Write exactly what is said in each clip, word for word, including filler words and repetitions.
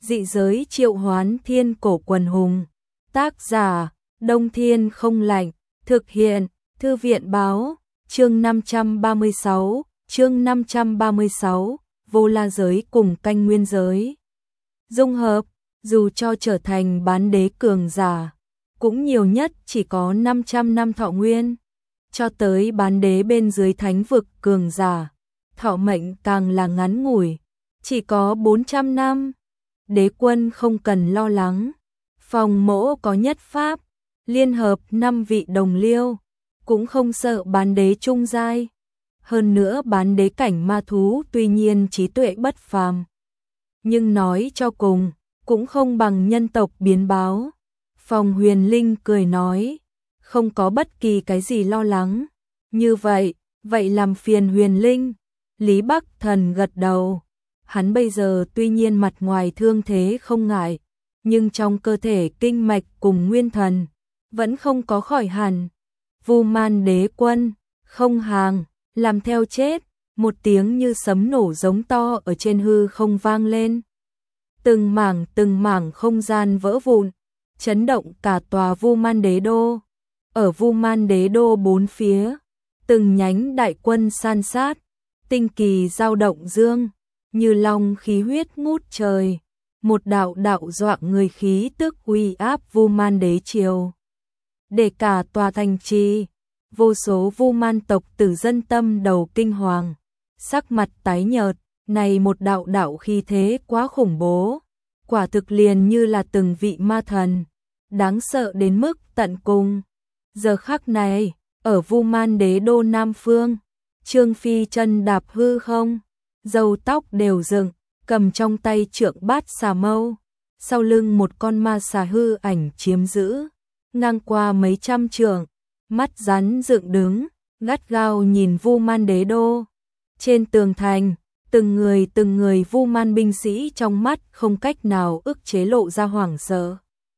Dị giới triệu hoán thiên cổ quần hùng. Tác giả, Đông Thiên không lạnh. Thực hiện, Thư viện báo. Chương năm trăm ba mươi sáu, chương năm trăm ba mươi sáu, vô la giới cùng canh nguyên giới. Dung hợp, dù cho trở thành bán đế cường giả, cũng nhiều nhất chỉ có năm trăm năm thọ nguyên. Cho tới bán đế bên dưới thánh vực cường giả, thọ mệnh càng là ngắn ngủi, chỉ có bốn trăm năm. Đế quân không cần lo lắng, phòng mỗ có nhất pháp, liên hợp năm vị đồng liêu, cũng không sợ bán đế trung giai. Hơn nữa bán đế cảnh ma thú tuy nhiên trí tuệ bất phàm, nhưng nói cho cùng, cũng không bằng nhân tộc biến báo. Phòng Huyền Linh cười nói, không có bất kỳ cái gì lo lắng. Như vậy, vậy làm phiền Huyền Linh. Lý Bắc Thần gật đầu. Hắn bây giờ tuy nhiên mặt ngoài thương thế không ngại, nhưng trong cơ thể kinh mạch cùng nguyên thần vẫn không có khỏi hẳn. Vu Man đế quân, không hàng, làm theo chết. Một tiếng như sấm nổ giống to ở trên hư không vang lên. Từng mảng từng mảng không gian vỡ vụn, chấn động cả tòa Vu Man đế đô. Ở Vu Man đế đô bốn phía, từng nhánh đại quân san sát, tinh kỳ dao động dương, như long khí huyết ngút trời. Một đạo đạo dọa người khí tức uy áp Vu Man đế triều. Để cả tòa thành trì, vô số Vu Man tộc tử dân tâm đầu kinh hoàng, sắc mặt tái nhợt. Này một đạo đạo khí thế quá khủng bố, quả thực liền như là từng vị ma thần, đáng sợ đến mức tận cùng. Giờ khắc này, ở Vu Man đế đô Nam Phương, Trương Phi chân đạp hư không, râu tóc đều dựng, cầm trong tay trượng bát xà mâu, sau lưng một con ma xà hư ảnh chiếm giữ, ngang qua mấy trăm trượng, mắt rắn dựng đứng, gắt gao nhìn Vu Man đế đô. Trên tường thành, từng người từng người Vu Man binh sĩ trong mắt không cách nào ức chế lộ ra hoảng sợ.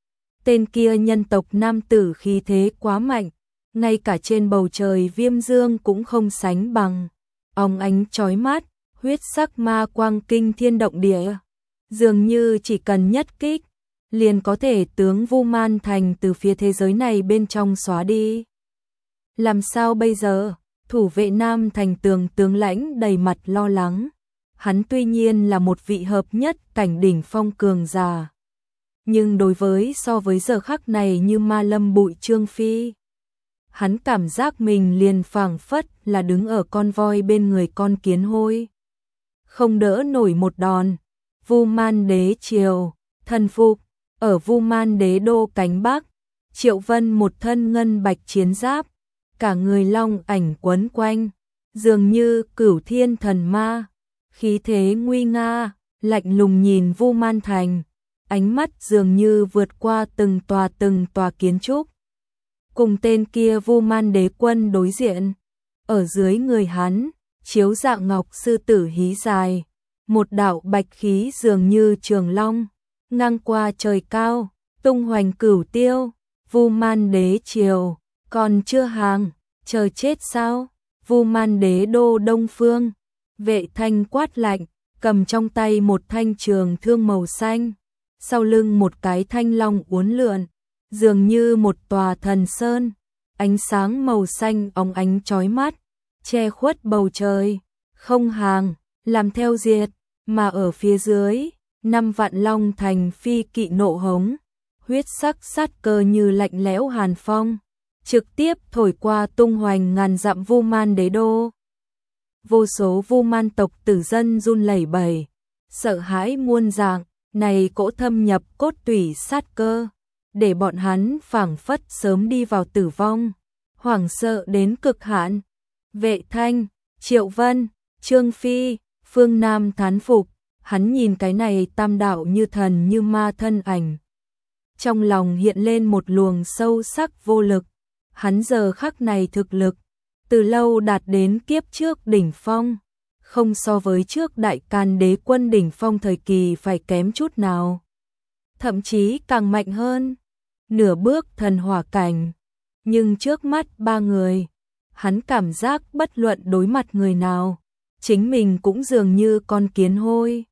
Tên kia nhân tộc nam tử khí thế quá mạnh, ngay cả trên bầu trời viêm dương cũng không sánh bằng. Óng ánh chói mắt, huyết sắc ma quang kinh thiên động địa, dường như chỉ cần nhất kích, liền có thể tướng Vu Man thành từ phía thế giới này bên trong xóa đi. Làm sao bây giờ? Thủ vệ Nam thành tường tướng lãnh đầy mặt lo lắng. Hắn tuy nhiên là một vị hợp nhất cảnh đỉnh phong cường giả, nhưng đối với so với giờ khắc này như ma lâm bụi Trương Phi, hắn cảm giác mình liền phảng phất là đứng ở con voi bên người con kiến hôi, không đỡ nổi một đòn. Vu Man đế triều, thần phục. Ở Vu Man đế đô cánh Bắc, Triệu Vân một thân ngân bạch chiến giáp, cả người long ảnh quấn quanh, dường như cửu thiên thần ma, khí thế nguy nga, lạnh lùng nhìn Vu Man thành, ánh mắt dường như vượt qua từng tòa từng tòa kiến trúc. Cùng tên kia Vu Man đế quân đối diện, ở dưới người hắn, chiếu dạng ngọc sư tử hí dài, một đạo bạch khí dường như trường long, ngang qua trời cao, tung hoành cửu tiêu. Vu Man đế triều, còn chưa hàng, chờ chết sao? Vu Man đế đô Đông Phương, Vệ Thanh quát lạnh, cầm trong tay một thanh trường thương màu xanh, sau lưng một cái thanh long uốn lượn, dường như một tòa thần sơn, ánh sáng màu xanh óng ánh chói mắt, che khuất bầu trời. Không hàng, làm theo diệt. Mà ở phía dưới, năm vạn long thành phi kỵ nộ hống, huyết sắc sát cơ như lạnh lẽo hàn phong, trực tiếp thổi qua tung hoành ngàn dặm Vu Man đế đô. Vô số Vu Man tộc tử dân run lẩy bẩy, sợ hãi muôn dạng. Này cỗ thâm nhập cốt tủy sát cơ, để bọn hắn phảng phất sớm đi vào tử vong, hoảng sợ đến cực hạn. Vệ Thanh, Triệu Vân, Trương Phi, Phương Nam thán phục, hắn nhìn cái này tam đạo như thần như ma thân ảnh, trong lòng hiện lên một luồng sâu sắc vô lực. Hắn giờ khắc này thực lực từ lâu đạt đến kiếp trước đỉnh phong, không so với trước đại can đế quân đỉnh phong thời kỳ phải kém chút nào, thậm chí càng mạnh hơn, nửa bước thần hỏa cảnh. Nhưng trước mắt ba người, hắn cảm giác bất luận đối mặt người nào, chính mình cũng dường như con kiến hôi.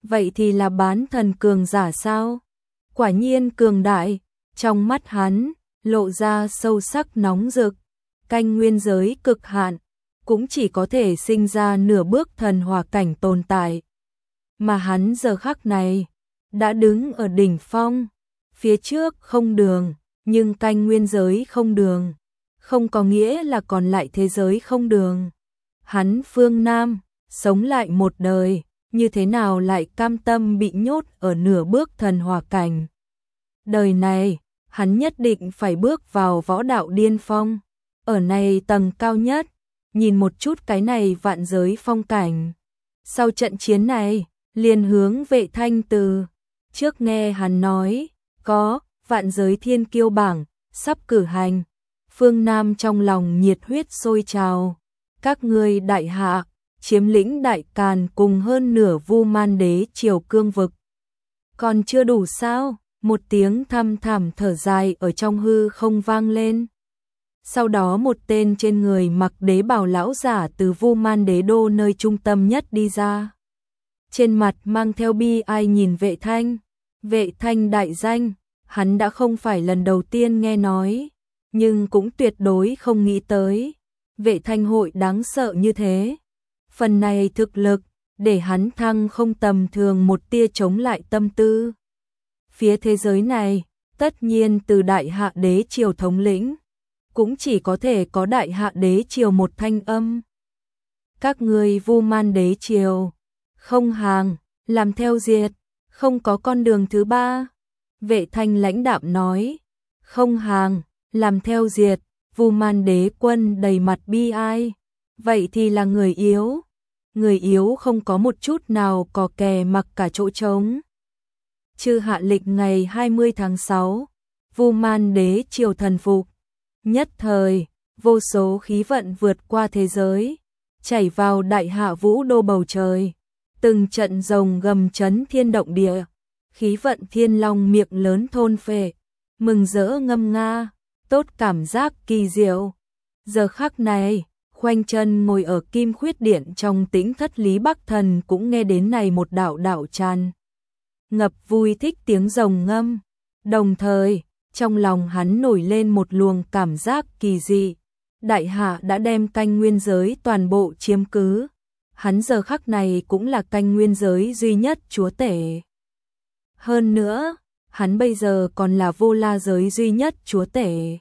vậy thì là bán thần cường giả sao? Quả nhiên cường đại, trong mắt hắn, lộ ra sâu sắc nóng rực, canh nguyên giới cực hạn, cũng chỉ có thể sinh ra nửa bước thần hỏa cảnh tồn tại. Mà hắn giờ khắc này, đã đứng ở đỉnh phong, phía trước không đường, nhưng canh nguyên giới không đường, không có nghĩa là còn lại thế giới không đường. Hắn Phương Nam, sống lại một đời, như thế nào lại cam tâm bị nhốt ở nửa bước thần hỏa cảnh. Đời này, hắn nhất định phải bước vào võ đạo điên phong, ở này tầng cao nhất, nhìn một chút cái này vạn giới phong cảnh. Sau trận chiến này, liền hướng Vệ Thanh từ, trước nghe hắn nói, có, vạn giới thiên kiêu bảng, sắp cử hành. Phương Nam trong lòng nhiệt huyết sôi trào, các ngươi đại hạ, chiếm lĩnh Đại Càn cùng hơn nửa Vu Man Đế triều cương vực. Còn chưa đủ sao? Một tiếng thăm thẳm thở dài ở trong hư không vang lên. Sau đó một tên trên người mặc đế bào lão giả từ Vu Man Đế đô nơi trung tâm nhất đi ra. Trên mặt mang theo bi ai nhìn Vệ Thanh. Vệ Thanh đại danh, hắn đã không phải lần đầu tiên nghe nói, nhưng cũng tuyệt đối không nghĩ tới. Vệ Thanh hội đáng sợ như thế. Phần này thực lực, để hắn thăng không tầm thường một tia chống lại tâm tư. Phía thế giới này, tất nhiên từ Đại Hạ Đế triều thống lĩnh, cũng chỉ có thể có Đại Hạ Đế triều một thanh âm. Các ngươi Vu Man Đế triều, không hàng, làm theo diệt, không có con đường thứ ba. Vệ Thanh lãnh đạm nói, không hàng, làm theo diệt, Vu Man Đế quân đầy mặt bi ai. Vậy thì là người yếu. Người yếu không có một chút nào cò kè mặc cả chỗ trống. Chư hạ lịch ngày hai mươi tháng sáu, Vu Man Đế triều thần phục. Nhất thời, vô số khí vận vượt qua thế giới, chảy vào Đại Hạ Vũ đô bầu trời. Từng trận rồng gầm chấn thiên động địa, khí vận thiên long miệng lớn thôn phệ, mừng rỡ ngâm nga, tốt cảm giác kỳ diệu. Giờ khắc này, khoanh chân ngồi ở Kim Khuyết Điện trong Tĩnh Thất Lý Bắc Thần cũng nghe đến này một đạo đạo tràn ngập vui thích tiếng rồng ngâm. Đồng thời, trong lòng hắn nổi lên một luồng cảm giác kỳ dị. Đại Hạ đã đem canh nguyên giới toàn bộ chiếm cứ. Hắn giờ khắc này cũng là canh nguyên giới duy nhất chúa tể. Hơn nữa, hắn bây giờ còn là vô la giới duy nhất chúa tể.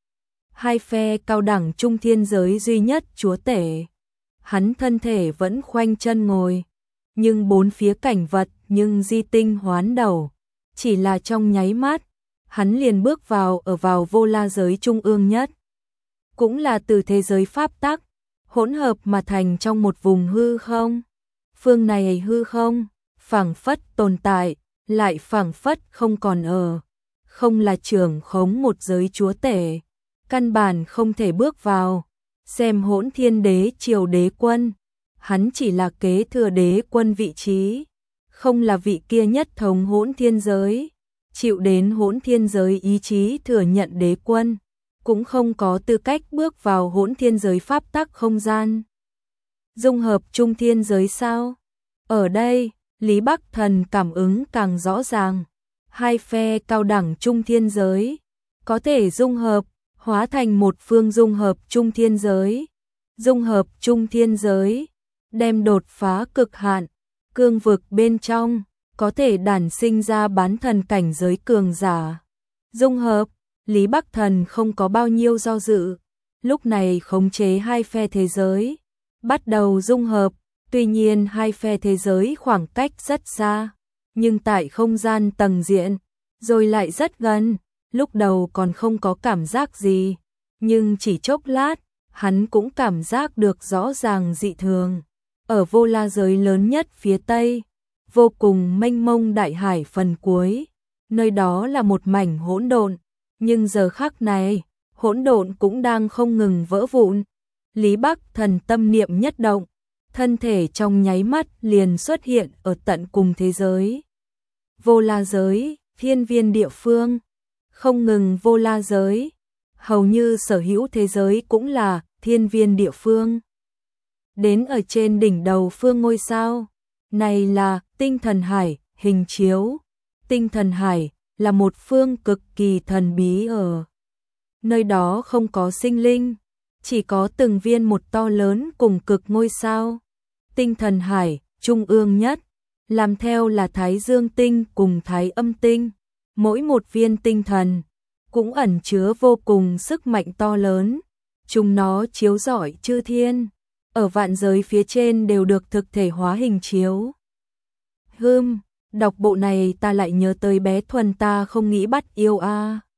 Hai phe cao đẳng trung thiên giới duy nhất chúa tể. Hắn thân thể vẫn khoanh chân ngồi, nhưng bốn phía cảnh vật nhưng di tinh hoán đầu. Chỉ là trong nháy mắt, hắn liền bước vào ở vào vô la giới trung ương nhất. Cũng là từ thế giới pháp tắc, hỗn hợp mà thành trong một vùng hư không. Phương này hư không, phảng phất tồn tại, lại phảng phất không còn ở. Không là trưởng khống một giới chúa tể, căn bản không thể bước vào. Xem Hỗn Thiên Đế triều đế quân, hắn chỉ là kế thừa đế quân vị trí, không là vị kia nhất thống hỗn thiên giới, chịu đến hỗn thiên giới ý chí thừa nhận đế quân, cũng không có tư cách bước vào hỗn thiên giới pháp tắc không gian. Dung hợp trung thiên giới sao? Ở đây, Lý Bắc Thần cảm ứng càng rõ ràng. Hai phe cao đẳng trung thiên giới có thể dung hợp, hóa thành một phương dung hợp trung thiên giới. Dung hợp trung thiên giới, đem đột phá cực hạn, cương vực bên trong, có thể đản sinh ra bán thần cảnh giới cường giả. Dung hợp, Lý Bắc Thần không có bao nhiêu do dự, lúc này khống chế hai phe thế giới, bắt đầu dung hợp. Tuy nhiên hai phe thế giới khoảng cách rất xa, nhưng tại không gian tầng diện, rồi lại rất gần. Lúc đầu còn không có cảm giác gì, nhưng chỉ chốc lát, hắn cũng cảm giác được rõ ràng dị thường. Ở vô la giới lớn nhất phía Tây, vô cùng mênh mông đại hải phần cuối, nơi đó là một mảnh hỗn độn, nhưng giờ khắc này, hỗn độn cũng đang không ngừng vỡ vụn. Lý Bắc Thần tâm niệm nhất động, thân thể trong nháy mắt liền xuất hiện ở tận cùng thế giới. Vô la giới, thiên viên địa phương, không ngừng vô la giới, hầu như sở hữu thế giới cũng là thiên viên địa phương. Đến ở trên đỉnh đầu phương ngôi sao, này là Tinh thần hải, hình chiếu. Tinh thần hải là một phương cực kỳ thần bí ở. Nơi đó không có sinh linh, chỉ có từng viên một to lớn cùng cực ngôi sao. Tinh thần hải, trung ương nhất, làm theo là Thái Dương tinh cùng Thái Âm tinh. Mỗi một viên tinh thần cũng ẩn chứa vô cùng sức mạnh to lớn. Chúng nó chiếu rọi chư thiên, ở vạn giới phía trên đều được thực thể hóa hình chiếu. Hừm, đọc bộ này ta lại nhớ tới bé Thuần ta không nghĩ bắt yêu a.